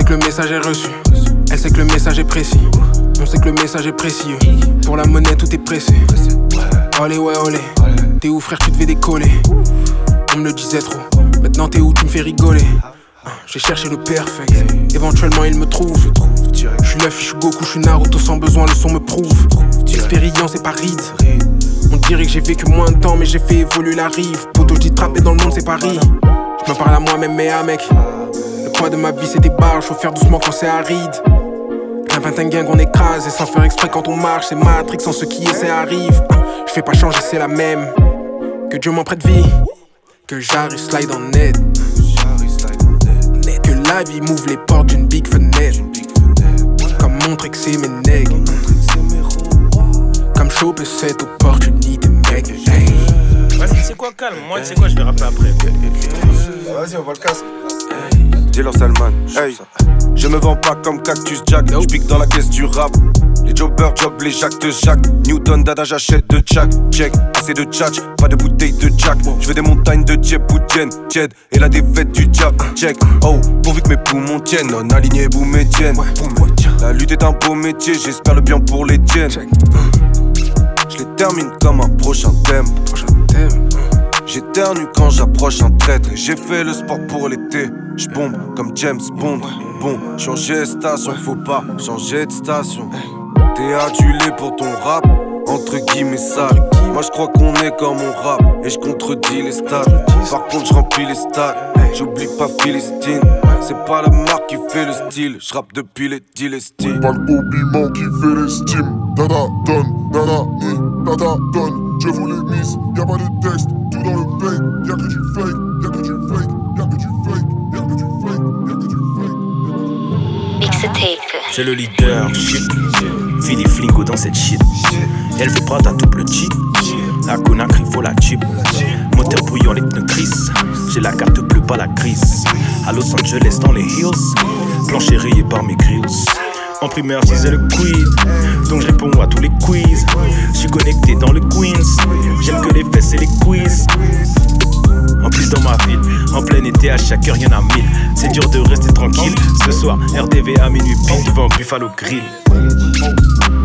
que le message est reçu. Elle sait que le message est précis. On sait que le message est précieux. Pour la monnaie tout est pressé. Olé ouais olé. T'es où frère tu devais décoller. On me le disait trop. Maintenant t'es où tu me fais rigoler. J'ai cherché le perfect. Éventuellement il me trouve. Je suis Luffy, je suis Goku, je suis Naruto. Sans besoin le son me prouve. Expérience et pas ride. On dirait que j'ai vécu moins de temps mais j'ai fait évoluer la rive. Poto je dis trapper dans le monde c'est Paris. Je me parle à moi-même mais à mec. Le poids de ma vie c'est des barres. Faut faire doucement quand c'est aride. Un 21 gang on écrase et sans faire exprès quand on marche. C'est Matrix sans ceux qui essaient arrivent. Je fais pas changer c'est la même. Que Dieu m'en prête vie. Que j'arrive slide en net. Que la vie m'ouvre les portes d'une big fenêtre. Comme montrer que c'est mes nègres. Comme choper cette opportunité mec. Vas-y c'est quoi calme, moi tu sais quoi je vais rapper après. Vas-y on va le casser. Taylor Salman, hey. Je me vends pas comme Cactus Jack. J'pique dans la caisse du rap. Les jobbers job, les jacques de Jacques. Newton, dada, j'achète de Jack. Check, assez de tchatch, pas de bouteille de Jack. J'veux des montagnes de Djeboudienne, Tied et la défaite du diable. Check, oh, pourvu que mes poumons tiennent. Non aligné, boum et tienne. La lutte est un beau métier, j'espère le bien pour les tiennes. J'les termine comme un prochain thème. J'éternue quand j'approche un traître. Et j'ai fait le sport pour l'été. J'bombe comme James Bond. Bon, changer de station, faut pas changer de station. T'es adulé pour ton rap, entre guillemets sale. Moi j'crois qu'on est comme on rap et j'contredis les stats. Par contre j'remplis les stades, j'oublie pas Philistine. C'est pas la marque qui fait le style, j'rappe depuis les Dilestines. Pas le habillement qui fait l'estime. Dada donne, dada ni, dada donne. Je vous les mise, y'a pas de texte, tout dans le fake. Y'a que du fake, y'a que du fake, y'a que du fake, y'a que du fake, y'a que du fake. Mixtape. C'est le leadership. Fini flingo dans cette shit. Elle fait Prada double cheat. La Conakry faut la chip. Moteur bouillant les pneus gris. J'ai la carte bleue pas la grise. À Los Angeles dans les hills. Plancher rayé par mes grills. En primaire je disais le quid. Donc je réponds à tous les quiz. Je suis connecté dans le Queens. J'aime que les fesses et les quiz. En plus dans ma ville, en plein été à chaque heure y'en a 1000. C'est dur de rester tranquille. Ce soir, RDV à minuit pile devant Buffalo Grill.